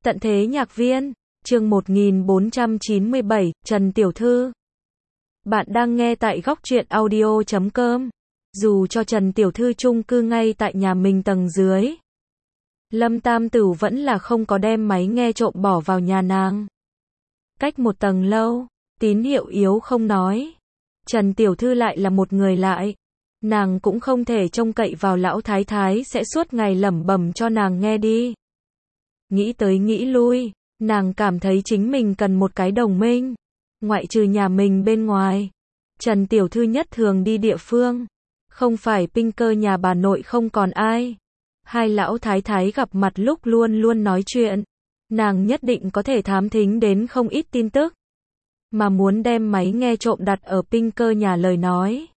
Tận thế nhạc viên, chương 1497, Trần Tiểu Thư. Bạn đang nghe tại góc truyện audio.com. Dù cho Trần Tiểu Thư chung cư ngay tại nhà mình tầng dưới, Lâm Tam Tửu vẫn là không có đem máy nghe trộm bỏ vào nhà nàng. Cách một tầng lâu, tín hiệu yếu không nói. Trần Tiểu Thư lại là một người lại. Nàng cũng không thể trông cậy vào lão thái thái sẽ suốt ngày lẩm bẩm cho nàng nghe đi. Nghĩ tới nghĩ lui, nàng cảm thấy chính mình cần một cái đồng minh. Ngoại trừ nhà mình bên ngoài, Trần Tiểu Thư nhất thường đi địa phương. Không phải Pinker nhà bà nội không còn ai. Hai lão thái thái gặp mặt lúc luôn luôn nói chuyện. Nàng nhất định có thể thám thính đến không ít tin tức. Mà muốn đem máy nghe trộm đặt ở Pinker nhà lời nói.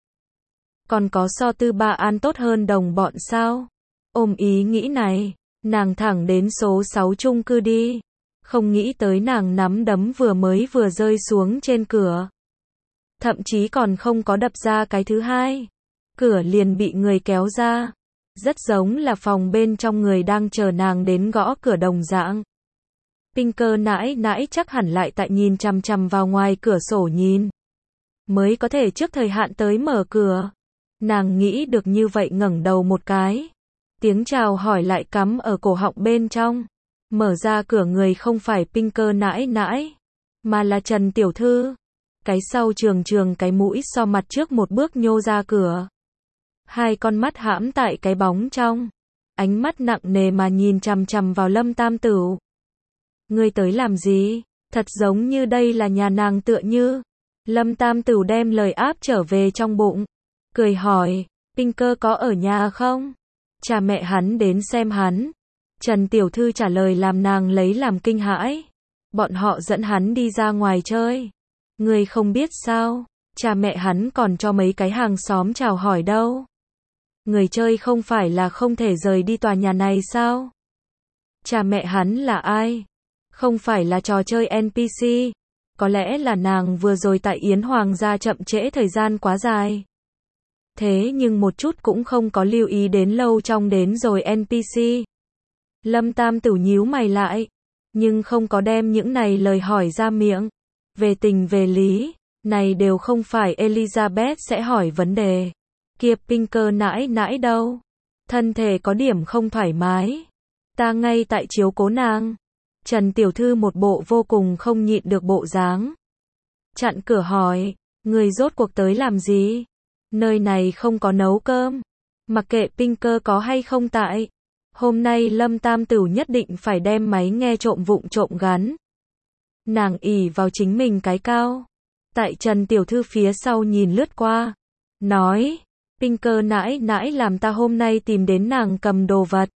Còn có so Tư Ba An tốt hơn đồng bọn sao? Ôm ý nghĩ này, nàng thẳng đến số 6 chung cư đi. Không nghĩ tới nàng nắm đấm vừa rơi xuống trên cửa. Thậm chí còn không có đập ra cái thứ hai. Cửa liền bị người kéo ra. Rất giống là phòng bên trong người đang chờ nàng đến gõ cửa đồng dạng. Pinker nãi nãi chắc hẳn lại tại nhìn chằm chằm vào ngoài cửa sổ nhìn. Mới có thể trước thời hạn tới mở cửa. Nàng nghĩ được như vậy ngẩng đầu một cái. Tiếng chào hỏi lại cắm ở cổ họng bên trong. Mở ra cửa người không phải Pinker nãi nãi, mà là Trần Tiểu Thư. Cái sau trường cái mũi so mặt trước một bước nhô ra cửa. Hai con mắt hãm tại cái bóng trong. Ánh mắt nặng nề mà nhìn chằm chằm vào Lâm Tam Tửu. Ngươi tới làm gì? Thật giống như đây là nhà nàng tựa như. Lâm Tam Tửu đem lời áp trở về trong bụng. Cười hỏi, Pinker có ở nhà không? Cha mẹ hắn đến xem hắn. Trần Tiểu Thư trả lời làm nàng lấy làm kinh hãi. Bọn họ dẫn hắn đi ra ngoài chơi. Ngươi không biết sao, cha mẹ hắn còn cho mấy cái hàng xóm chào hỏi đâu. Người chơi không phải là không thể rời đi tòa nhà này sao? Cha mẹ hắn là ai? Không phải là trò chơi NPC. Có lẽ là nàng vừa rồi tại Yến Hoàng gia chậm trễ thời gian quá dài. Thế nhưng một chút cũng không có lưu ý đến lâu trong đến rồi NPC. Lâm Tam Tửu nhíu mày lại, nhưng không có đem những này lời hỏi ra miệng. Về tình về lý, này đều không phải Elizabeth sẽ hỏi vấn đề. Kia Pinker nãi nãi đâu? Thân thể có điểm không thoải mái. Ta ngay tại chiếu cố nàng. Trần Tiểu Thư một bộ vô cùng không nhịn được bộ dáng. Chặn cửa hỏi, người rốt cuộc tới làm gì? Nơi này không có nấu cơm. Mặc kệ Pinker có hay không tại. Hôm nay Lâm Tam Tửu nhất định phải đem máy nghe trộm vụng trộm gắn. Nàng ỷ vào chính mình cái cao. Tại Trần Tiểu Thư phía sau nhìn lướt qua. Nói, Pinker nãi nãi làm ta hôm nay tìm đến nàng cầm đồ vật.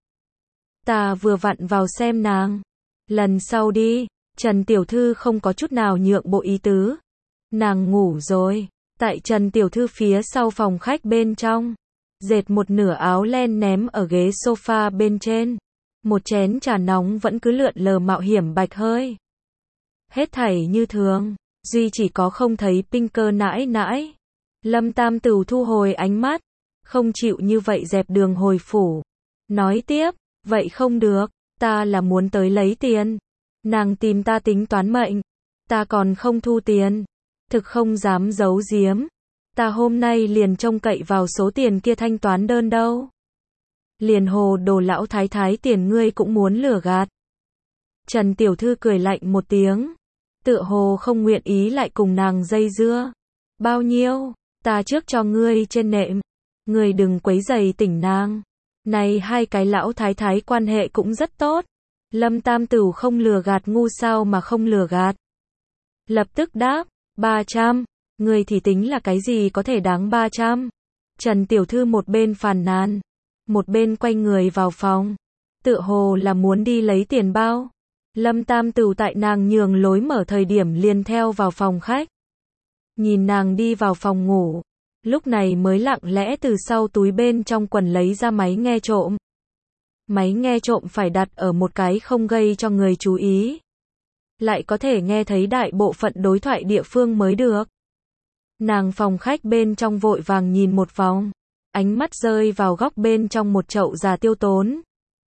Ta vừa vặn vào xem nàng. Lần sau đi, Trần Tiểu Thư không có chút nào nhượng bộ ý tứ. Nàng ngủ rồi. Tại Trần Tiểu Thư phía sau phòng khách bên trong. Dệt một nửa áo len ném ở ghế sofa bên trên. Một chén trà nóng vẫn cứ lượn lờ mạo hiểm bạch hơi. Hết thảy như thường, duy chỉ có không thấy Pinker nãi nãi. Lâm Tam Tửu thu hồi ánh mắt, không chịu như vậy dẹp đường hồi phủ. Nói tiếp, vậy không được, ta là muốn tới lấy tiền. Nàng tìm ta tính toán mệnh, ta còn không thu tiền. Thực không dám giấu giếm. Ta hôm nay liền trông cậy vào số tiền kia thanh toán đơn đâu. Liền hồ đồ lão thái thái tiền ngươi cũng muốn lừa gạt. Trần Tiểu Thư cười lạnh một tiếng. Tựa hồ không nguyện ý lại cùng nàng dây dưa. Bao nhiêu? Ta trước cho ngươi trên nệm. Ngươi đừng quấy rầy tỉnh nàng. Này hai cái lão thái thái quan hệ cũng rất tốt. Lâm Tam Tửu không lừa gạt ngu sao mà không lừa gạt. Lập tức đáp, 300. Người thì tính là cái gì có thể đáng 300. Trần Tiểu Thư một bên phàn nàn, một bên quay người vào phòng. Tựa hồ là muốn đi lấy tiền bao. Lâm Tam Tửu tại nàng nhường lối mở thời điểm liền theo vào phòng khách. Nhìn nàng đi vào phòng ngủ. Lúc này mới lặng lẽ từ sau túi bên trong quần lấy ra máy nghe trộm. Máy nghe trộm phải đặt ở một cái không gây cho người chú ý. Lại có thể nghe thấy đại bộ phận đối thoại địa phương mới được. Nàng phòng khách bên trong vội vàng nhìn một vòng. Ánh mắt rơi vào góc bên trong một chậu già tiêu tốn.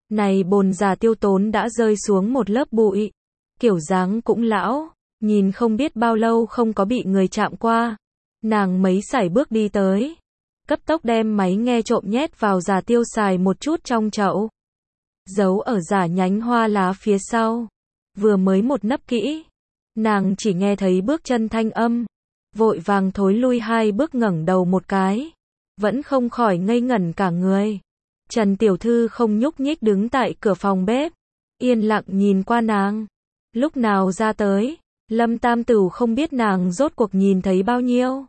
Này bồn già tiêu tốn đã rơi xuống một lớp bụi. Kiểu dáng cũng lão, nhìn không biết bao lâu không có bị người chạm qua. Nàng mấy sải bước đi tới, cấp tốc đem máy nghe trộm nhét vào già tiêu xài một chút trong chậu. Giấu ở giả nhánh hoa lá phía sau. Vừa mới một nấp kỹ, nàng chỉ nghe thấy bước chân thanh âm. Vội vàng thối lui 2 bước ngẩng đầu một cái. Vẫn không khỏi ngây ngẩn cả người. Trần tiểu thư không nhúc nhích đứng tại cửa phòng bếp. Yên lặng nhìn qua nàng. Lúc nào ra tới, Lâm Tam Tửu không biết nàng rốt cuộc nhìn thấy bao nhiêu.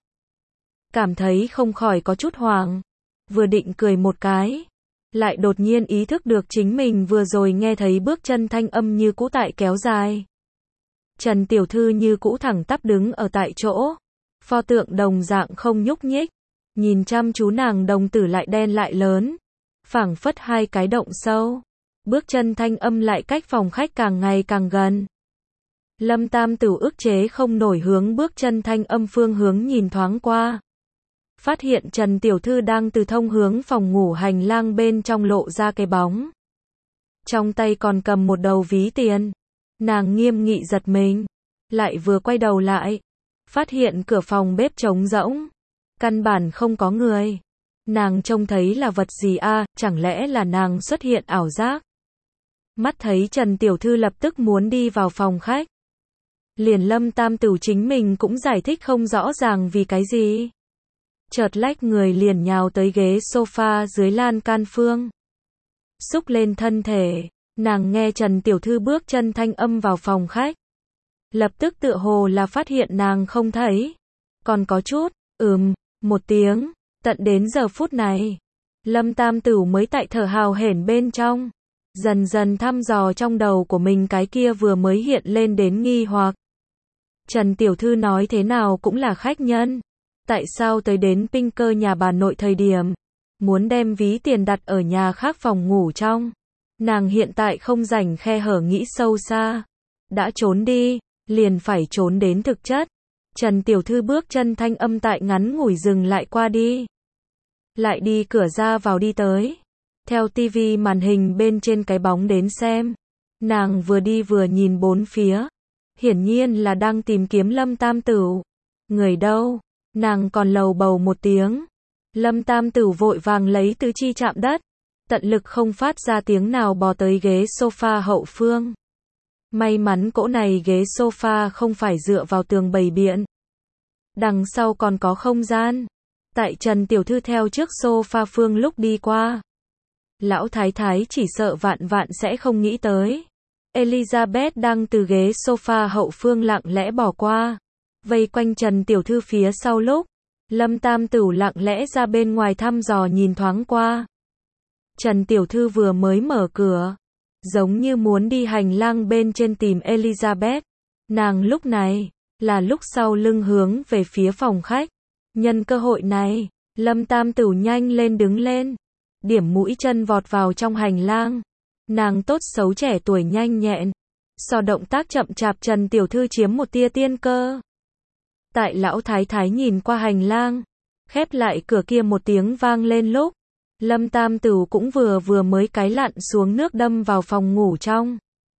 Cảm thấy không khỏi có chút hoảng. Vừa định cười một cái, lại đột nhiên ý thức được chính mình vừa rồi nghe thấy bước chân thanh âm như cũ tại kéo dài. Trần tiểu thư như cũ thẳng tắp đứng ở tại chỗ. Pho tượng đồng dạng không nhúc nhích. Nhìn chăm chú nàng, đồng tử lại đen lại lớn. Phảng phất 2 cái động sâu. Bước chân thanh âm lại cách phòng khách càng ngày càng gần. Lâm Tam Tửu ức chế không nổi hướng bước chân thanh âm phương hướng nhìn thoáng qua. Phát hiện Trần tiểu thư đang từ thông hướng phòng ngủ hành lang bên trong lộ ra cái bóng. Trong tay còn cầm một đầu ví tiền. Nàng nghiêm nghị giật mình. Lại vừa quay đầu lại. Phát hiện cửa phòng bếp trống rỗng. Căn bản không có người. Nàng trông thấy là vật gì a? Chẳng lẽ là nàng xuất hiện ảo giác? Mắt thấy Trần tiểu thư lập tức muốn đi vào phòng khách. Liền Lâm Tam Tửu chính mình cũng giải thích không rõ ràng vì cái gì. Chợt lách người liền nhào tới ghế sofa dưới lan can phương. Xúc lên thân thể, nàng nghe Trần tiểu thư bước chân thanh âm vào phòng khách. Lập tức tựa hồ là phát hiện nàng không thấy. Còn có chút, một tiếng, tận đến giờ phút này. Lâm Tam Tửu mới tại thở hào hển bên trong. Dần dần thăm dò trong đầu của mình cái kia vừa mới hiện lên đến nghi hoặc. Trần tiểu thư nói thế nào cũng là khách nhân. Tại sao tới đến Pinker nhà bà nội thời điểm muốn đem ví tiền đặt ở nhà khác phòng ngủ trong. Nàng hiện tại không rảnh khe hở nghĩ sâu xa. Đã trốn đi, liền phải trốn đến thực chất. Trần tiểu thư bước chân thanh âm tại ngắn ngủi dừng lại qua đi. Lại đi cửa ra vào đi tới. Theo tivi màn hình bên trên cái bóng đến xem. Nàng vừa đi vừa nhìn bốn phía. Hiển nhiên là đang tìm kiếm Lâm Tam Tửu. Người đâu? Nàng còn lầu bầu một tiếng. Lâm Tam Tửu vội vàng lấy tứ chi chạm đất. Tận lực không phát ra tiếng nào bò tới ghế sofa hậu phương. May mắn cỗ này ghế sofa không phải dựa vào tường bày biện. Đằng sau còn có không gian. Tại Trần tiểu thư theo trước sofa phương lúc đi qua. Lão thái thái chỉ sợ vạn vạn sẽ không nghĩ tới. Elizabeth đang từ ghế sofa hậu phương lặng lẽ bỏ qua. Vây quanh Trần tiểu thư phía sau lúc. Lâm Tam Tửu lặng lẽ ra bên ngoài thăm dò nhìn thoáng qua. Trần tiểu thư vừa mới mở cửa. Giống như muốn đi hành lang bên trên tìm Elizabeth. Nàng lúc này, là lúc sau lưng hướng về phía phòng khách. Nhân cơ hội này, Lâm Tam Tửu nhanh lên đứng lên. Điểm mũi chân vọt vào trong hành lang. Nàng tốt xấu trẻ tuổi nhanh nhẹn. So động tác chậm chạp Trần tiểu thư chiếm một tia tiên cơ. Tại lão thái thái nhìn qua hành lang. Khép lại cửa kia một tiếng vang lên lúc. Lâm Tam Tửu cũng vừa mới cái lặn xuống nước đâm vào phòng ngủ trong.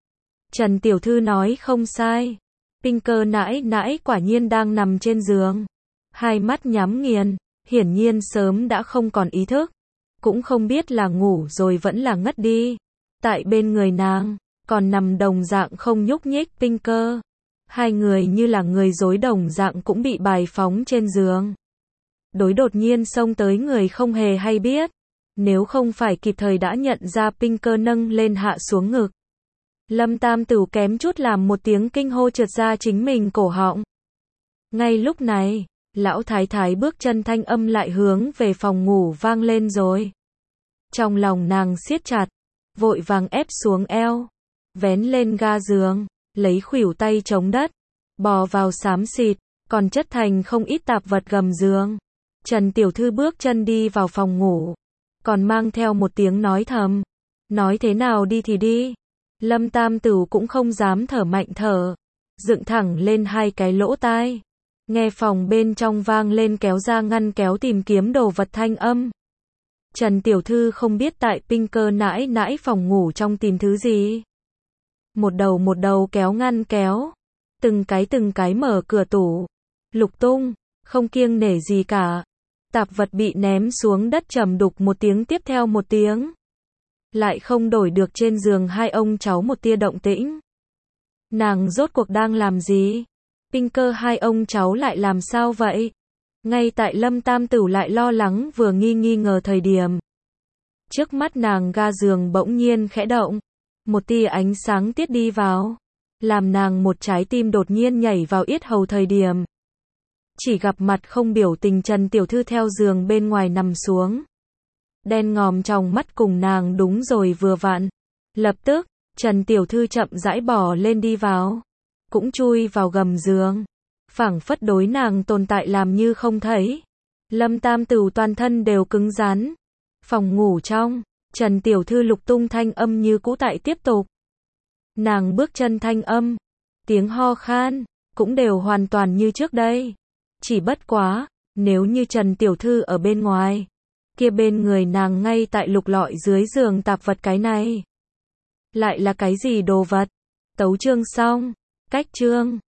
Trần tiểu thư nói không sai. Pinker nãi nãi quả nhiên đang nằm trên giường. Hai mắt nhắm nghiền, hiển nhiên sớm đã không còn ý thức. Cũng không biết là ngủ rồi vẫn là ngất đi. Tại bên người nàng, còn nằm đồng dạng không nhúc nhích Pinker. Hai người như là người rối đồng dạng cũng bị bài phóng trên giường. Đối đột nhiên xông tới người không hề hay biết. Nếu không phải kịp thời đã nhận ra Pinker nâng lên hạ xuống ngực. Lâm Tam Tửu kém chút làm một tiếng kinh hô trượt ra chính mình cổ họng. Ngay lúc này, lão thái thái bước chân thanh âm lại hướng về phòng ngủ vang lên rồi. Trong lòng nàng siết chặt, vội vàng ép xuống eo, vén lên ga giường, lấy khuỷu tay chống đất, bò vào xám xịt, còn chất thành không ít tạp vật gầm giường. Trần tiểu thư bước chân đi vào phòng ngủ, còn mang theo một tiếng nói thầm. Nói thế nào đi thì đi. Lâm Tam Tửu cũng không dám thở mạnh thở, dựng thẳng lên hai cái lỗ tai. Nghe phòng bên trong vang lên kéo ra ngăn kéo tìm kiếm đồ vật thanh âm. Trần Tiểu Thư không biết tại Pinker nãi nãi phòng ngủ trong tìm thứ gì. Một đầu kéo ngăn kéo. Từng cái mở cửa tủ. Lục tung, không kiêng nể gì cả. Tạp vật bị ném xuống đất trầm đục một tiếng tiếp theo một tiếng. Lại không đổi được trên giường hai ông cháu một tia động tĩnh. Nàng rốt cuộc đang làm gì? Pinker hai ông cháu lại làm sao vậy? Ngay tại Lâm Tam Tửu lại lo lắng vừa nghi ngờ thời điểm. Trước mắt nàng ga giường bỗng nhiên khẽ động. Một tia ánh sáng tiết đi vào. Làm nàng một trái tim đột nhiên nhảy vào yết hầu thời điểm. Chỉ gặp mặt không biểu tình Trần Tiểu Thư theo giường bên ngoài nằm xuống. Đen ngòm trong mắt cùng nàng đúng rồi vừa vặn. Lập tức, Trần Tiểu Thư chậm rãi bò lên đi vào. Cũng chui vào gầm giường. Phảng phất đối nàng tồn tại làm như không thấy. Lâm Tam Tửu toàn thân đều cứng rắn. Phòng ngủ trong, Trần Tiểu Thư lục tung thanh âm như cũ tại tiếp tục. Nàng bước chân thanh âm, tiếng ho khan, cũng đều hoàn toàn như trước đây. Chỉ bất quá, nếu như Trần Tiểu Thư ở bên ngoài, kia bên người nàng ngay tại lục lọi dưới giường tạp vật cái này. Lại là cái gì đồ vật? Tấu chương xong, cách chương.